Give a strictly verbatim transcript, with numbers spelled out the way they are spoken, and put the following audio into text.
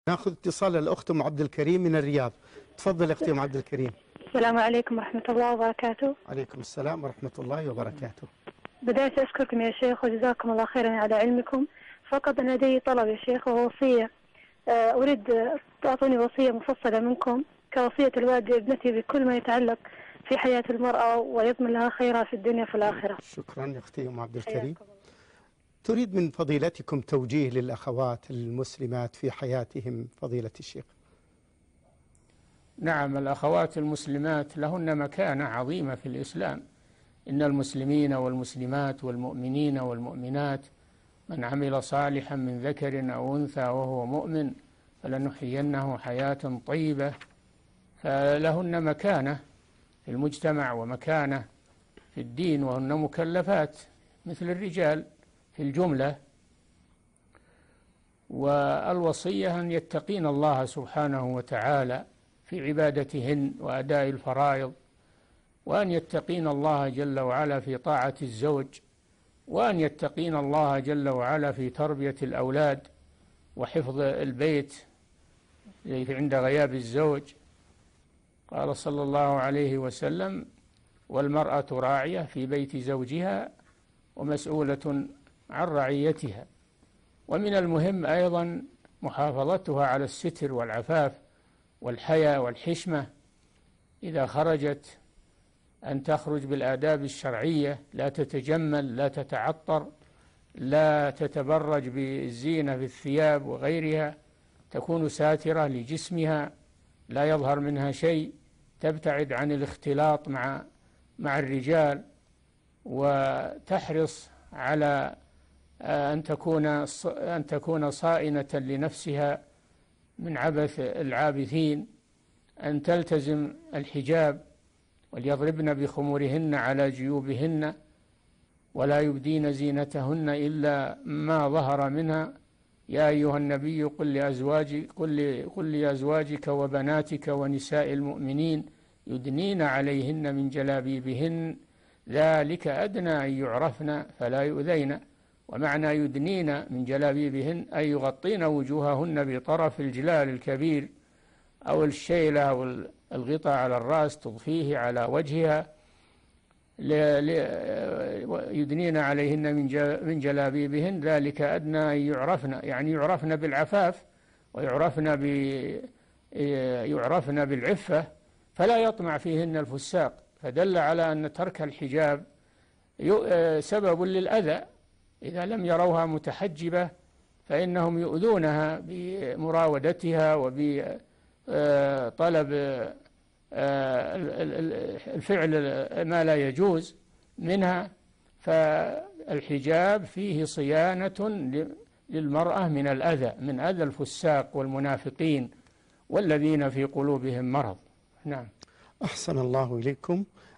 ناخذ اتصال الأخت أم عبد الكريم من الرياض. تفضل أختي أم عبد الكريم. السلام عليكم ورحمة الله وبركاته. عليكم السلام ورحمة الله وبركاته. بداية أشكركم يا شيخ وجزاكم الله خيرا على علمكم. فقط أنا لدي طلب يا شيخ ووصية، أريد تعطوني وصية مفصلة منكم كوصية الوالد لابنتي بكل ما يتعلق في حياة المرأة ويضمن لها خيرها في الدنيا وفي الآخرة. شكرا يا أختي أم عبد الكريم. تريد من فضيلتكم توجيه للأخوات المسلمات في حياتهم فضيلة الشيخ؟ نعم، الأخوات المسلمات لهن مكانة عظيمة في الإسلام. إن المسلمين والمسلمات والمؤمنين والمؤمنات من عمل صالحا من ذكر أو أنثى وهو مؤمن فلنحيينه حياة طيبة، فلهن مكانة في المجتمع ومكانة في الدين، وهن مكلفات مثل الرجال في الجملة. والوصية أن يتقين الله سبحانه وتعالى في عبادتهن وأداء الفرائض، وأن يتقين الله جل وعلا في طاعة الزوج، وأن يتقين الله جل وعلا في تربية الأولاد وحفظ البيت عند غياب الزوج. قال صلى الله عليه وسلم: والمرأة راعية في بيت زوجها ومسؤولة عن رعيتها. ومن المهم أيضا محافظتها على الستر والعفاف والحياء والحشمة إذا خرجت، أن تخرج بالآداب الشرعية، لا تتجمل، لا تتعطر، لا تتبرج بالزينة في الثياب وغيرها، تكون ساترة لجسمها لا يظهر منها شيء، تبتعد عن الاختلاط مع مع الرجال، وتحرص على أن تكون أن تكون صائنة لنفسها من عبث العابثين، أن تلتزم الحجاب، وليضربن بخمورهن على جيوبهن ولا يبدين زينتهن إلا ما ظهر منها. يا أيها النبي قل لأزواجك قل قل لأزواجك وبناتك ونساء المؤمنين يدنين عليهن من جلابيبهن ذلك أدنى أن يعرفن فلا يؤذين. ومعنى يدنين من جلابيبهن أي يغطين وجوههن بطرف الجلال الكبير أو الشيلة أو الغطاء على الرأس تضفيه على وجهها. يدنين عليهن من جلابيبهن ذلك أدنى أن يعرفن، يعني يعرفن بالعفاف ويعرفن ب يعرفن بالعفة، فلا يطمع فيهن الفساق. فدل على أن ترك الحجاب سبب للأذى، إذا لم يروها متحجبة فإنهم يؤذونها بمراودتها وبطلب الفعل ما لا يجوز منها. فالحجاب فيه صيانة للمرأة من الأذى، من أذى الفساق والمنافقين والذين في قلوبهم مرض. نعم. أحسن الله إليكم.